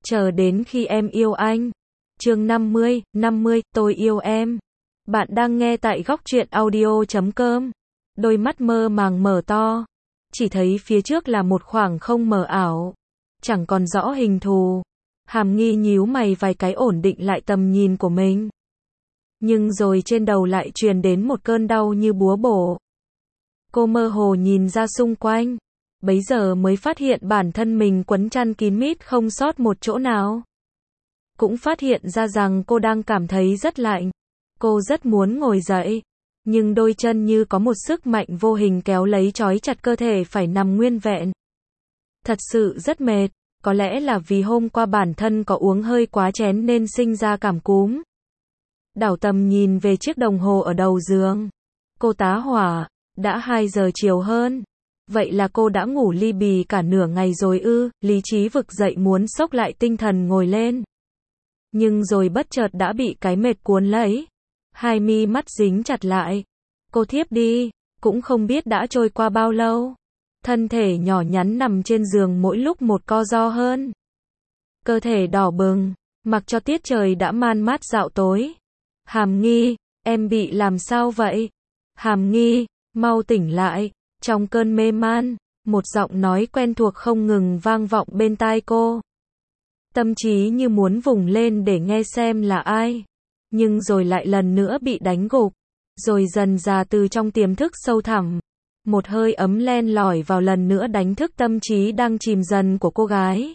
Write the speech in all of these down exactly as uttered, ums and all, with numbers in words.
Chờ đến khi em yêu anh. Chương năm mươi, năm mươi, tôi yêu em. Bạn đang nghe tại góc truyện audio chấm com. Đôi mắt mơ màng mở to. Chỉ thấy phía trước là một khoảng không mờ ảo. Chẳng còn rõ hình thù. Hàm Nghi nhíu mày vài cái ổn định lại tầm nhìn của mình. Nhưng rồi trên đầu lại truyền đến một cơn đau như búa bổ. Cô mơ hồ nhìn ra xung quanh. Bấy giờ mới phát hiện bản thân mình quấn chăn kín mít không sót một chỗ nào. Cũng phát hiện ra rằng cô đang cảm thấy rất lạnh. Cô rất muốn ngồi dậy. Nhưng đôi chân như có một sức mạnh vô hình kéo lấy trói chặt cơ thể phải nằm nguyên vẹn. Thật sự rất mệt. Có lẽ là vì hôm qua bản thân có uống hơi quá chén nên sinh ra cảm cúm. Đảo tầm nhìn về chiếc đồng hồ ở đầu giường. Cô tá hỏa. Đã hai giờ chiều hơn. Vậy là cô đã ngủ li bì cả nửa ngày rồi ư? Lý trí vực dậy muốn xốc lại tinh thần ngồi lên. Nhưng rồi bất chợt đã bị cái mệt cuốn lấy. Hai mi mắt dính chặt lại. Cô thiếp đi. Cũng không biết đã trôi qua bao lâu. Thân thể nhỏ nhắn nằm trên giường mỗi lúc một co ro hơn. Cơ thể đỏ bừng. Mặc cho tiết trời đã man mát dạo tối. Hàm Nghi, em bị làm sao vậy? Hàm Nghi, mau tỉnh lại. Trong cơn mê man, một giọng nói quen thuộc không ngừng vang vọng bên tai cô. Tâm trí như muốn vùng lên để nghe xem là ai. Nhưng rồi lại lần nữa bị đánh gục. Rồi dần dà từ trong tiềm thức sâu thẳm. Một hơi ấm len lỏi vào lần nữa đánh thức tâm trí đang chìm dần của cô gái.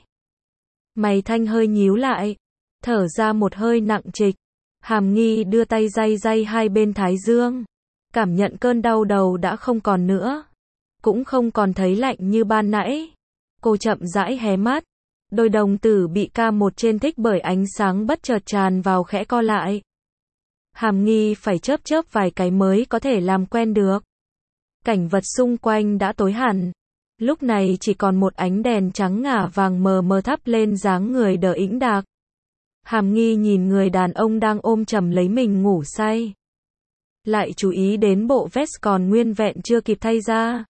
Mày Thanh hơi nhíu lại. Thở ra một hơi nặng trịch. Hàm Nghi đưa tay day day hai bên thái dương. Cảm nhận cơn đau đầu đã không còn nữa. Cũng không còn thấy lạnh như ban nãy. Cô chậm rãi hé mắt. Đôi đồng tử bị ca một trên thích bởi ánh sáng bất chợt tràn vào khẽ co lại. Hàm Nghi phải chớp chớp vài cái mới có thể làm quen được. Cảnh vật xung quanh đã tối hẳn. Lúc này chỉ còn một ánh đèn trắng ngả vàng mờ mờ thắp lên dáng người đờ ĩnh đạc. Hàm Nghi nhìn người đàn ông đang ôm chầm lấy mình ngủ say. Lại chú ý đến bộ vest còn nguyên vẹn chưa kịp thay ra.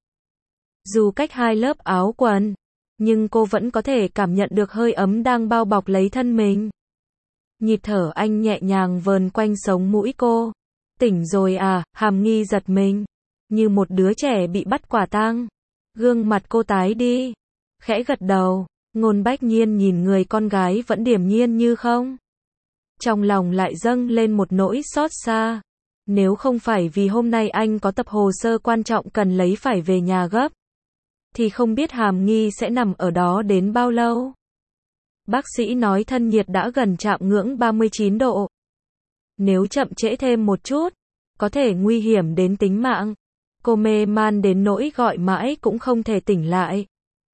Dù cách hai lớp áo quần, nhưng cô vẫn có thể cảm nhận được hơi ấm đang bao bọc lấy thân mình. Nhịp thở anh nhẹ nhàng vờn quanh sống mũi cô. Tỉnh rồi à? Hàm Nghi giật mình, như một đứa trẻ bị bắt quả tang. Gương mặt cô tái đi, khẽ gật đầu. Ngôn Bách Nhiên nhìn người con gái vẫn điềm nhiên như không. Trong lòng lại dâng lên một nỗi xót xa. Nếu không phải vì hôm nay anh có tập hồ sơ quan trọng cần lấy phải về nhà gấp, thì không biết Hàm Nghi sẽ nằm ở đó đến bao lâu. Bác sĩ nói thân nhiệt đã gần chạm ngưỡng ba mươi chín độ. Nếu chậm trễ thêm một chút, có thể nguy hiểm đến tính mạng. Cô mê man đến nỗi gọi mãi cũng không thể tỉnh lại.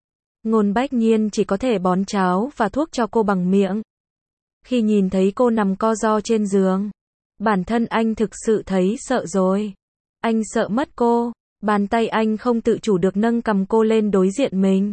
Ngôn Bách Nhiên chỉ có thể bón cháo và thuốc cho cô bằng miệng. Khi nhìn thấy cô nằm co ro trên giường, bản thân anh thực sự thấy sợ rồi. Anh sợ mất cô. Bàn tay anh không tự chủ được nâng cầm cô lên đối diện mình.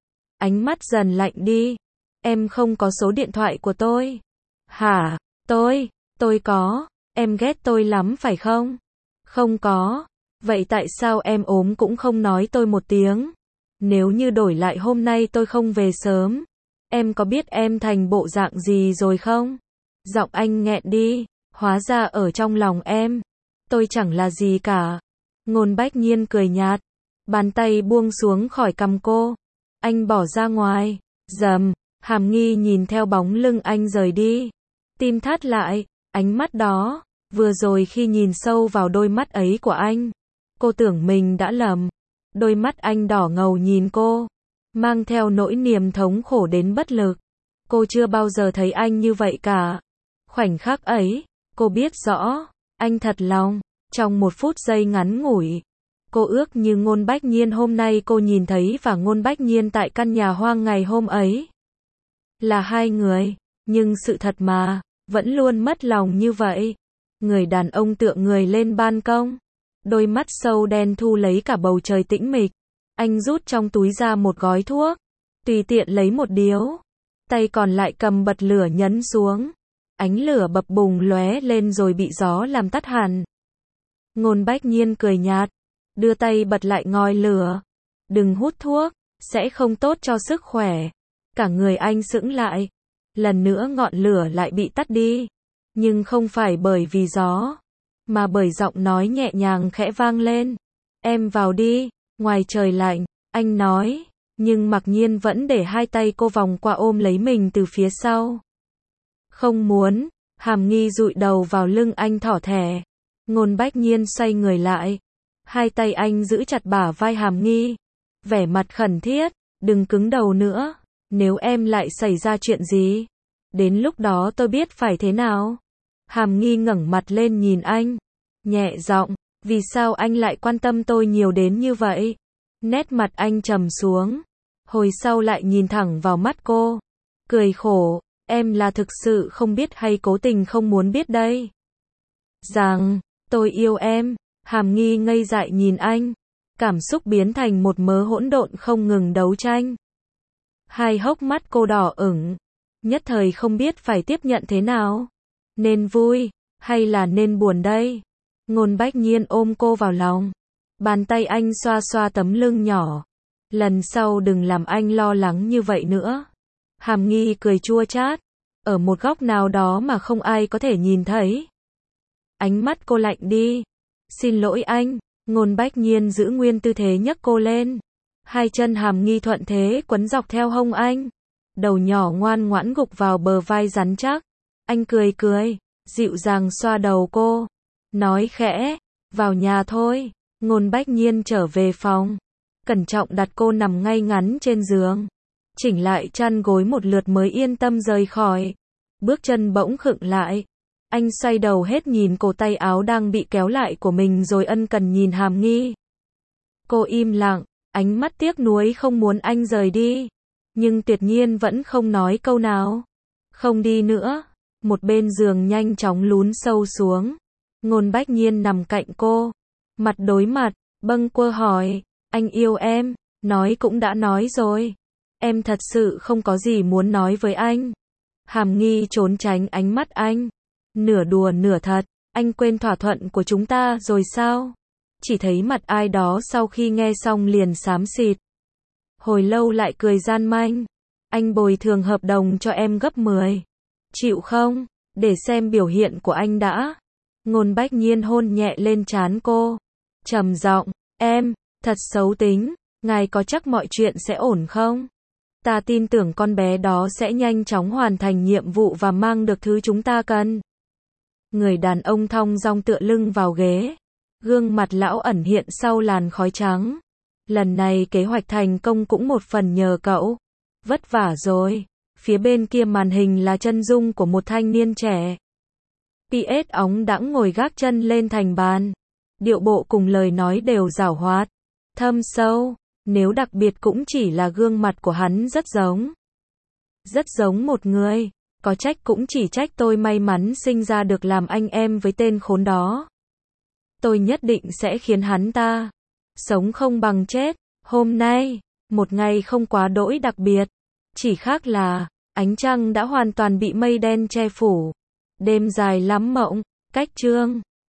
Ánh mắt dần lạnh đi. Em không có số điện thoại của tôi. Hả? Tôi? Tôi có. Em ghét tôi lắm phải không? Không có. Vậy tại sao em ốm cũng không nói tôi một tiếng? Nếu như đổi lại hôm nay tôi không về sớm, em có biết em thành bộ dạng gì rồi không? Giọng anh nghẹn đi. Hóa ra ở trong lòng em, tôi chẳng là gì cả. Ngôn Bách Nhiên cười nhạt. Bàn tay buông xuống khỏi cằm cô. Anh bỏ ra ngoài. Dầm. Hàm Nghi nhìn theo bóng lưng anh rời đi. Tim thắt lại. Ánh mắt đó. Vừa rồi khi nhìn sâu vào đôi mắt ấy của anh, cô tưởng mình đã lầm. Đôi mắt anh đỏ ngầu nhìn cô, mang theo nỗi niềm thống khổ đến bất lực. Cô chưa bao giờ thấy anh như vậy cả. Khoảnh khắc ấy, cô biết rõ, anh thật lòng. Trong một phút giây ngắn ngủi, cô ước như Ngôn Bách Nhiên hôm nay cô nhìn thấy và Ngôn Bách Nhiên tại căn nhà hoang ngày hôm ấy là hai người. Nhưng sự thật mà, vẫn luôn mất lòng như vậy. Người đàn ông tựa người lên ban công, đôi mắt sâu đen thu lấy cả bầu trời tĩnh mịch. Anh rút trong túi ra một gói thuốc, tùy tiện lấy một điếu, tay còn lại cầm bật lửa nhấn xuống. Ánh lửa bập bùng lóe lên rồi bị gió làm tắt hẳn. Ngôn Bách Nhiên cười nhạt, đưa tay bật lại ngòi lửa. Đừng hút thuốc, sẽ không tốt cho sức khỏe. Cả người anh sững lại. Lần nữa ngọn lửa lại bị tắt đi. Nhưng không phải bởi vì gió, mà bởi giọng nói nhẹ nhàng khẽ vang lên. Em vào đi, ngoài trời lạnh, anh nói, nhưng mặc nhiên vẫn để hai tay cô vòng qua ôm lấy mình từ phía sau. Không muốn, Hàm Nghi dụi đầu vào lưng anh thỏ thẻ. Ngôn Bách Nhiên xoay người lại. Hai tay anh giữ chặt bả vai Hàm Nghi. Vẻ mặt khẩn thiết, đừng cứng đầu nữa. Nếu em lại xảy ra chuyện gì, đến lúc đó tôi biết phải thế nào. Hàm Nghi ngẩng mặt lên nhìn anh. Nhẹ giọng, vì sao anh lại quan tâm tôi nhiều đến như vậy? Nét mặt anh trầm xuống. Hồi sau lại nhìn thẳng vào mắt cô. Cười khổ, em là thực sự không biết hay cố tình không muốn biết đây? Rằng, tôi yêu em. Hàm Nghi ngây dại nhìn anh. Cảm xúc biến thành một mớ hỗn độn không ngừng đấu tranh. Hai hốc mắt cô đỏ ửng. Nhất thời không biết phải tiếp nhận thế nào. Nên vui, hay là nên buồn đây? Ngôn Bách Nhiên ôm cô vào lòng. Bàn tay anh xoa xoa tấm lưng nhỏ. Lần sau đừng làm anh lo lắng như vậy nữa. Hàm Nghi cười chua chát. Ở một góc nào đó mà không ai có thể nhìn thấy. Ánh mắt cô lạnh đi. Xin lỗi anh. Ngôn Bách Nhiên giữ nguyên tư thế nhấc cô lên. Hai chân Hàm Nghi thuận thế quấn dọc theo hông anh. Đầu nhỏ ngoan ngoãn gục vào bờ vai rắn chắc. Anh cười cười, dịu dàng xoa đầu cô. Nói khẽ, vào nhà thôi. Ngôn Bách Nhiên trở về phòng. Cẩn trọng đặt cô nằm ngay ngắn trên giường. Chỉnh lại chăn gối một lượt mới yên tâm rời khỏi. Bước chân bỗng khựng lại. Anh xoay đầu hết nhìn cổ tay áo đang bị kéo lại của mình rồi ân cần nhìn Hàm Nghi. Cô im lặng, ánh mắt tiếc nuối không muốn anh rời đi. Nhưng tuyệt nhiên vẫn không nói câu nào. Không đi nữa. Một bên giường nhanh chóng lún sâu xuống. Ngôn Bách Nhiên nằm cạnh cô. Mặt đối mặt, bâng quơ hỏi. Anh yêu em. Nói cũng đã nói rồi. Em thật sự không có gì muốn nói với anh. Hàm Nghi trốn tránh ánh mắt anh. Nửa đùa nửa thật. Anh quên thỏa thuận của chúng ta rồi sao? Chỉ thấy mặt ai đó sau khi nghe xong liền xám xịt. Hồi lâu lại cười gian manh. Anh bồi thường hợp đồng cho em gấp mười. Chịu không? Để xem biểu hiện của anh đã. Ngôn Bách Nhiên hôn nhẹ lên trán cô. Trầm giọng, em, thật xấu tính. Ngài có chắc mọi chuyện sẽ ổn không? Ta tin tưởng con bé đó sẽ nhanh chóng hoàn thành nhiệm vụ và mang được thứ chúng ta cần. Người đàn ông thong dong tựa lưng vào ghế. Gương mặt lão ẩn hiện sau làn khói trắng. Lần này kế hoạch thành công cũng một phần nhờ cậu. Vất vả rồi. Phía bên kia màn hình là chân dung của một thanh niên trẻ. pê ét óng đãng ngồi gác chân lên thành bàn. Điệu bộ cùng lời nói đều giảo hoạt, thâm sâu. Nếu đặc biệt cũng chỉ là gương mặt của hắn rất giống. Rất giống một người. Có trách cũng chỉ trách tôi may mắn sinh ra được làm anh em với tên khốn đó. Tôi nhất định sẽ khiến hắn ta sống không bằng chết. Hôm nay, một ngày không quá đỗi đặc biệt. Chỉ khác là, ánh trăng đã hoàn toàn bị mây đen che phủ. Đêm dài lắm mộng, cách chương.